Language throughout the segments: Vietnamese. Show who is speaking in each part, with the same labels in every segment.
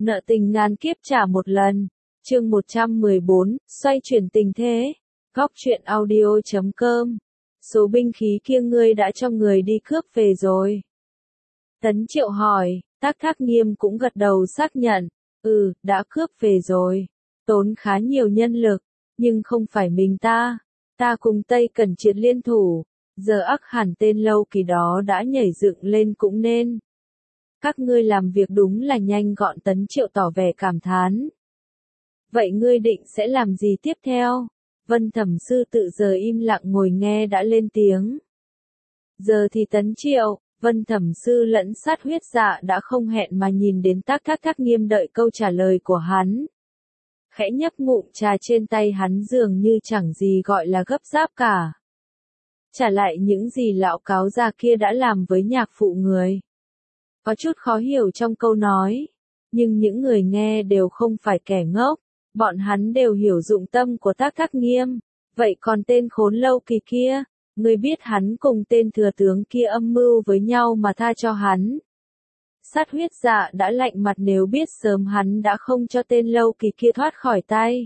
Speaker 1: Nợ tình ngàn kiếp trả một lần. Chương 114, xoay chuyển tình thế. Góc truyện audio.com. Số binh khí kia ngươi đã cho người đi cướp về rồi. Tấn Triệu hỏi, Tác Thác Nghiêm cũng gật đầu xác nhận. Đã cướp về rồi. Tốn khá nhiều nhân lực, nhưng không phải mình ta. Ta cùng Tây Cẩn Triệt liên thủ. Giờ ắt hẳn tên Lâu Kỳ đó đã nhảy dựng lên cũng nên. Các ngươi làm việc đúng là nhanh gọn. Tấn Triệu tỏ vẻ cảm thán. Vậy ngươi định sẽ làm gì tiếp theo? Vân Thẩm Sư tự giờ im lặng ngồi nghe đã lên tiếng. Giờ thì Tấn Triệu, Vân Thẩm Sư lẫn Sát Huyết Dạ đã không hẹn mà nhìn đến Tác Thác Nghiêm đợi câu trả lời của hắn. Khẽ nhấp ngụm trà trên tay hắn dường như chẳng gì gọi là gấp gáp cả. Trả lại những gì lão cáo già kia đã làm với nhạc phụ người. Có chút khó hiểu trong câu nói, nhưng những người nghe đều không phải kẻ ngốc, bọn hắn đều hiểu dụng tâm của Tác Thác Nghiêm. Vậy còn tên khốn Lâu Kỳ kia, ngươi biết hắn cùng tên thừa tướng kia âm mưu với nhau mà tha cho hắn. Sát Huyết Dạ đã lạnh mặt, nếu biết sớm hắn đã không cho tên Lâu Kỳ kia thoát khỏi tay.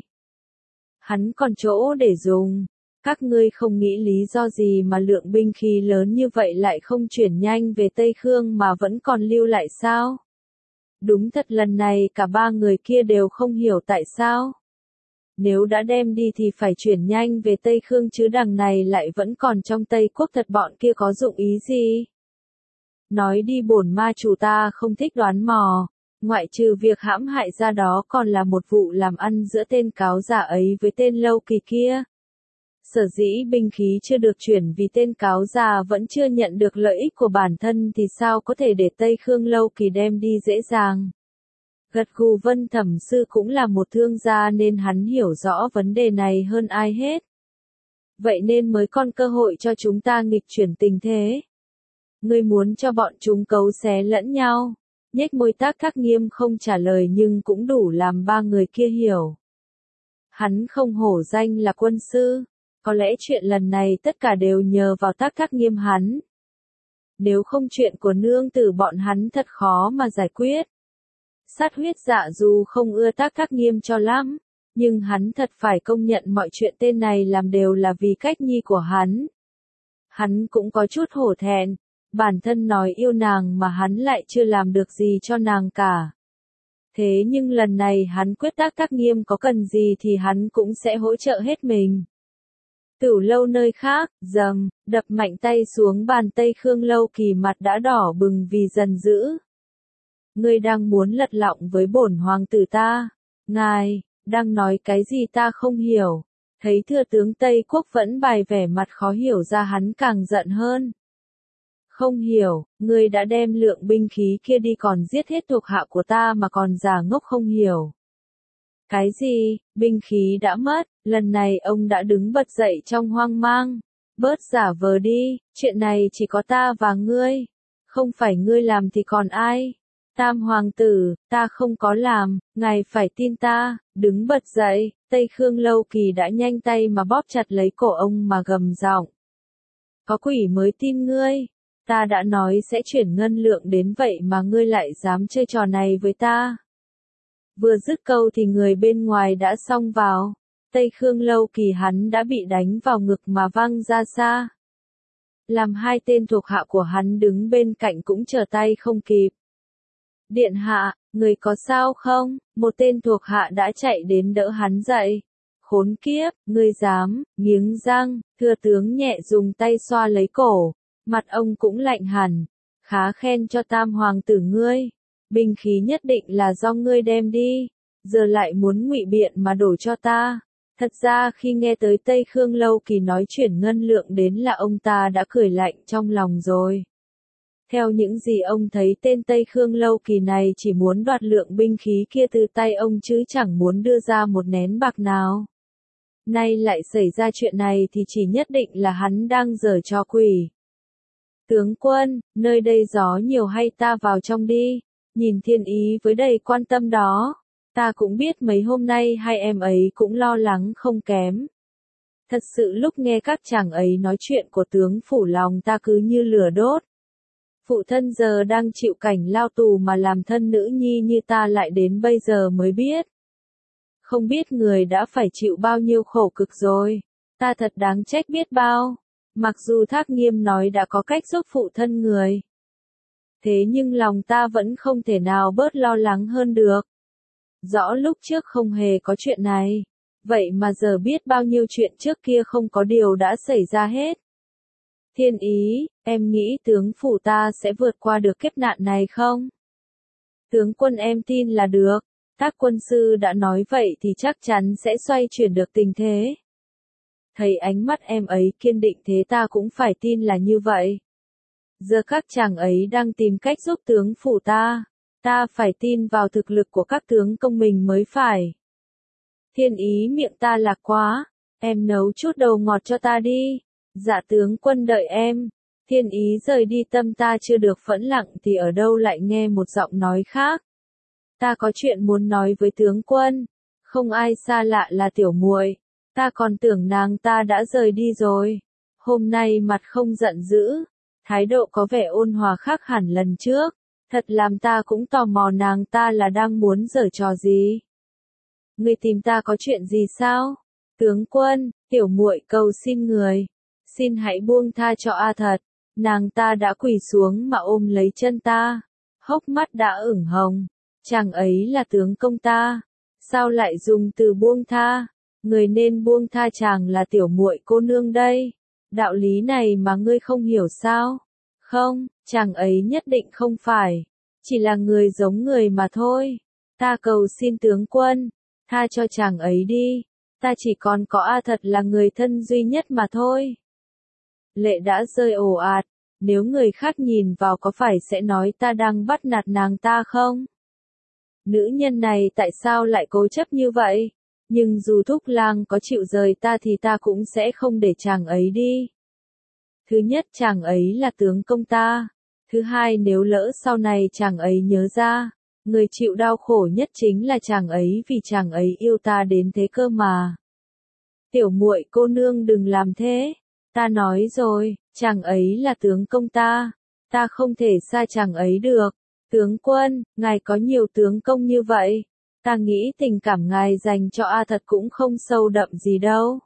Speaker 1: Hắn còn chỗ để dùng. Các ngươi không nghĩ lý do gì mà lượng binh khí lớn như vậy lại không chuyển nhanh về Tây Khương mà vẫn còn lưu lại sao? Đúng thật lần này cả ba người kia đều không hiểu tại sao. Nếu đã đem đi thì phải chuyển nhanh về Tây Khương chứ đằng này lại vẫn còn trong Tây Quốc, thật bọn kia có dụng ý gì? Nói đi bổn ma chủ ta không thích đoán mò, ngoại trừ việc hãm hại ra đó còn là một vụ làm ăn giữa tên cáo giả ấy với tên Lâu Kỳ kia. Sở dĩ binh khí chưa được chuyển vì tên cáo già vẫn chưa nhận được lợi ích của bản thân thì sao có thể để Tây Khương Lâu Kỳ đem đi dễ dàng. Gật gù. Vân Thẩm Sư cũng là một thương gia nên hắn hiểu rõ vấn đề này hơn ai hết. Vậy nên mới còn cơ hội cho chúng ta nghịch chuyển tình thế. Ngươi muốn cho bọn chúng cấu xé lẫn nhau. Nhếch môi Tác Thác Nghiêm không trả lời nhưng cũng đủ làm ba người kia hiểu. Hắn không hổ danh là quân sư. Có lẽ chuyện lần này tất cả đều nhờ vào Tác Thác Nghiêm hắn. Nếu không chuyện của nương tử bọn hắn thật khó mà giải quyết. Sát Huyết Dạ dù không ưa Tác Thác Nghiêm cho lắm, nhưng hắn thật phải công nhận mọi chuyện tên này làm đều là vì Cách Nhi của hắn. Hắn cũng có chút hổ thẹn, bản thân nói yêu nàng mà hắn lại chưa làm được gì cho nàng cả. Thế nhưng lần này hắn quyết Tác Thác Nghiêm có cần gì thì hắn cũng sẽ hỗ trợ hết mình. Tửu lâu nơi khác, dầm, đập mạnh tay xuống bàn. Tây Khương Lâu Kỳ mặt đã đỏ bừng vì giận dữ. Ngươi đang muốn lật lọng với bổn hoàng tử ta. Ngài, đang nói cái gì ta không hiểu. Thấy thừa tướng Tây Quốc vẫn bày vẻ mặt khó hiểu ra hắn càng giận hơn. Không hiểu, ngươi đã đem lượng binh khí kia đi còn giết hết thuộc hạ của ta mà còn giả ngốc không hiểu. Cái gì, binh khí đã mất, lần này ông đã đứng bật dậy trong hoang mang. Bớt giả vờ đi, chuyện này chỉ có ta và ngươi. Không phải ngươi làm thì còn ai? Tam hoàng tử, ta không có làm, ngài phải tin ta. Đứng bật dậy, Tây Khương Lâu Kỳ đã nhanh tay mà bóp chặt lấy cổ ông mà gầm giọng. Có quỷ mới tin ngươi. Ta đã nói sẽ chuyển ngân lượng đến vậy mà ngươi lại dám chơi trò này với ta. Vừa dứt câu thì người bên ngoài đã xông vào. Tây Khương Lâu Kỳ hắn đã bị đánh vào ngực mà văng ra xa. Làm hai tên thuộc hạ của hắn đứng bên cạnh cũng trở tay không kịp. Điện hạ, người có sao không? Một tên thuộc hạ đã chạy đến đỡ hắn dậy. Khốn kiếp, ngươi dám, nghiến răng. Thừa tướng nhẹ dùng tay xoa lấy cổ. Mặt ông cũng lạnh hẳn. Khá khen cho tam hoàng tử ngươi. Binh khí nhất định là do ngươi đem đi, giờ lại muốn ngụy biện mà đổ cho ta. Thật ra khi nghe tới Tây Khương Lâu Kỳ nói chuyển ngân lượng đến là ông ta đã cười lạnh trong lòng rồi. Theo những gì ông thấy tên Tây Khương Lâu Kỳ này chỉ muốn đoạt lượng binh khí kia từ tay ông chứ chẳng muốn đưa ra một nén bạc nào. Nay lại xảy ra chuyện này thì chỉ nhất định là hắn đang giở trò quỷ. Tướng quân, nơi đây gió nhiều hay ta vào trong đi? Nhìn Thiên Ý với đầy quan tâm đó, ta cũng biết mấy hôm nay hai em ấy cũng lo lắng không kém. Thật sự lúc nghe các chàng ấy nói chuyện của tướng phủ lòng ta cứ như lửa đốt. Phụ thân giờ đang chịu cảnh lao tù mà làm thân nữ nhi như ta lại đến bây giờ mới biết. Không biết người đã phải chịu bao nhiêu khổ cực rồi. Ta thật đáng trách biết bao. Mặc dù Thác Nghiêm nói đã có cách giúp phụ thân người. Thế nhưng lòng ta vẫn không thể nào bớt lo lắng hơn được. Rõ lúc trước không hề có chuyện này. Vậy mà giờ biết bao nhiêu chuyện trước kia không có điều đã xảy ra hết. Thiên Ý, em nghĩ tướng phủ ta sẽ vượt qua được kiếp nạn này không? Tướng quân em tin là được. Các quân sư đã nói vậy thì chắc chắn sẽ xoay chuyển được tình thế. Thấy ánh mắt em ấy kiên định thế ta cũng phải tin là như vậy. Giờ các chàng ấy đang tìm cách giúp tướng phủ ta. Ta phải tin vào thực lực của các tướng công mình mới phải. Thiên Ý miệng ta lạc quá. Em nấu chút đầu ngọt cho ta đi. Dạ tướng quân đợi em. Thiên Ý rời đi, tâm ta chưa được phẫn lặng thì ở đâu lại nghe một giọng nói khác. Ta có chuyện muốn nói với tướng quân. Không ai xa lạ là tiểu muội. Ta còn tưởng nàng ta đã rời đi rồi. Hôm nay mặt không giận dữ. Thái độ có vẻ ôn hòa khác hẳn lần trước. Thật làm ta cũng tò mò nàng ta là đang muốn giở trò gì. Người tìm ta có chuyện gì sao? Tướng quân, tiểu muội cầu xin người. Xin hãy buông tha cho A Thật. Nàng ta đã quỳ xuống mà ôm lấy chân ta. Hốc mắt đã ửng hồng. Chàng ấy là tướng công ta. Sao lại dùng từ buông tha? Người nên buông tha chàng là tiểu muội cô nương đây. Đạo lý này mà ngươi không hiểu sao? Không, chàng ấy nhất định không phải. Chỉ là người giống người mà thôi. Ta cầu xin tướng quân. Tha cho chàng ấy đi. Ta chỉ còn có A Thật là người thân duy nhất mà thôi. Lệ đã rơi ồ ạt. Nếu người khác nhìn vào có phải sẽ nói ta đang bắt nạt nàng ta không? Nữ nhân này tại sao lại cố chấp như vậy? Nhưng dù Thúc Lang có chịu rời ta thì ta cũng sẽ không để chàng ấy đi. Thứ nhất, chàng ấy là tướng công ta. Thứ hai, nếu lỡ sau này chàng ấy nhớ ra, người chịu đau khổ nhất chính là chàng ấy vì chàng ấy yêu ta đến thế cơ mà. Tiểu muội cô nương đừng làm thế. Ta nói rồi, chàng ấy là tướng công ta. Ta không thể xa chàng ấy được. Tướng quân, ngài có nhiều tướng công như vậy. Ta nghĩ tình cảm ngài dành cho A Thật cũng không sâu đậm gì đâu.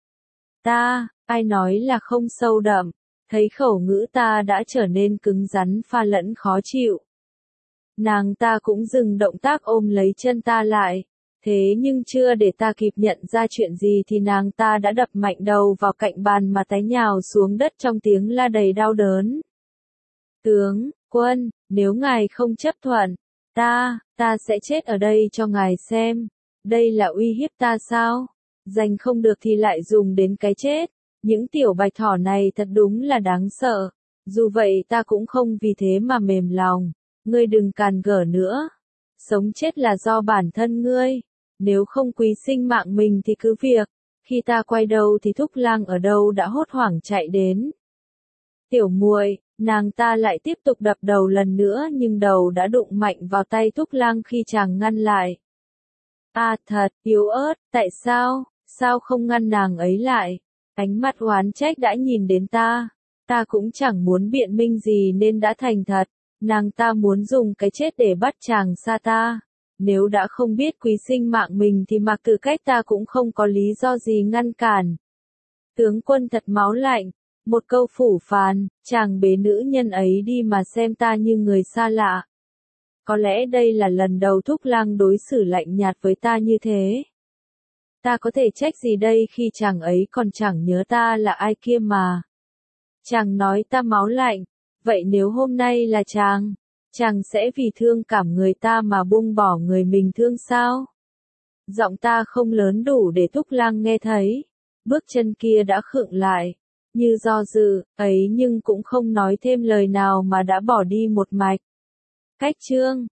Speaker 1: Ai nói là không sâu đậm. Thấy khẩu ngữ ta đã trở nên cứng rắn pha lẫn khó chịu. Nàng ta cũng dừng động tác ôm lấy chân ta lại. Thế nhưng chưa để ta kịp nhận ra chuyện gì thì nàng ta đã đập mạnh đầu vào cạnh bàn mà té nhào xuống đất trong tiếng la đầy đau đớn. Tướng quân, nếu ngài không chấp thuận, ta sẽ chết ở đây cho ngài xem. Đây là uy hiếp ta sao? Giành không được thì lại dùng đến cái chết. Những tiểu bạch thỏ này thật đúng là đáng sợ. Dù vậy ta cũng không vì thế mà mềm lòng. Ngươi đừng càn gở nữa. Sống chết là do bản thân ngươi. Nếu không quý sinh mạng mình thì cứ việc. Khi ta quay đầu thì Thúc Lang ở đâu đã hốt hoảng chạy đến. Tiểu muội, nàng ta lại tiếp tục đập đầu lần nữa nhưng đầu đã đụng mạnh vào tay Thúc Lang khi chàng ngăn lại. À thật, yếu ớt, tại sao? Sao không ngăn nàng ấy lại? Ánh mắt oán trách đã nhìn đến ta. Ta cũng chẳng muốn biện minh gì nên đã thành thật. Nàng ta muốn dùng cái chết để bắt chàng xa ta. Nếu đã không biết quý sinh mạng mình thì mặc từ cách ta cũng không có lý do gì ngăn cản. Tướng quân thật máu lạnh. Một câu phủ phán, chàng bế nữ nhân ấy đi mà xem ta như người xa lạ. Có lẽ đây là lần đầu Thúc Lang đối xử lạnh nhạt với ta như thế. Ta có thể trách gì đây khi chàng ấy còn chẳng nhớ ta là ai kia mà. Chàng nói ta máu lạnh, vậy nếu hôm nay là chàng sẽ vì thương cảm người ta mà buông bỏ người mình thương sao? Giọng ta không lớn đủ để Thúc Lang nghe thấy. Bước chân kia đã khựng lại, như do dự, ấy nhưng cũng không nói thêm lời nào mà đã bỏ đi một mạch. Cách chương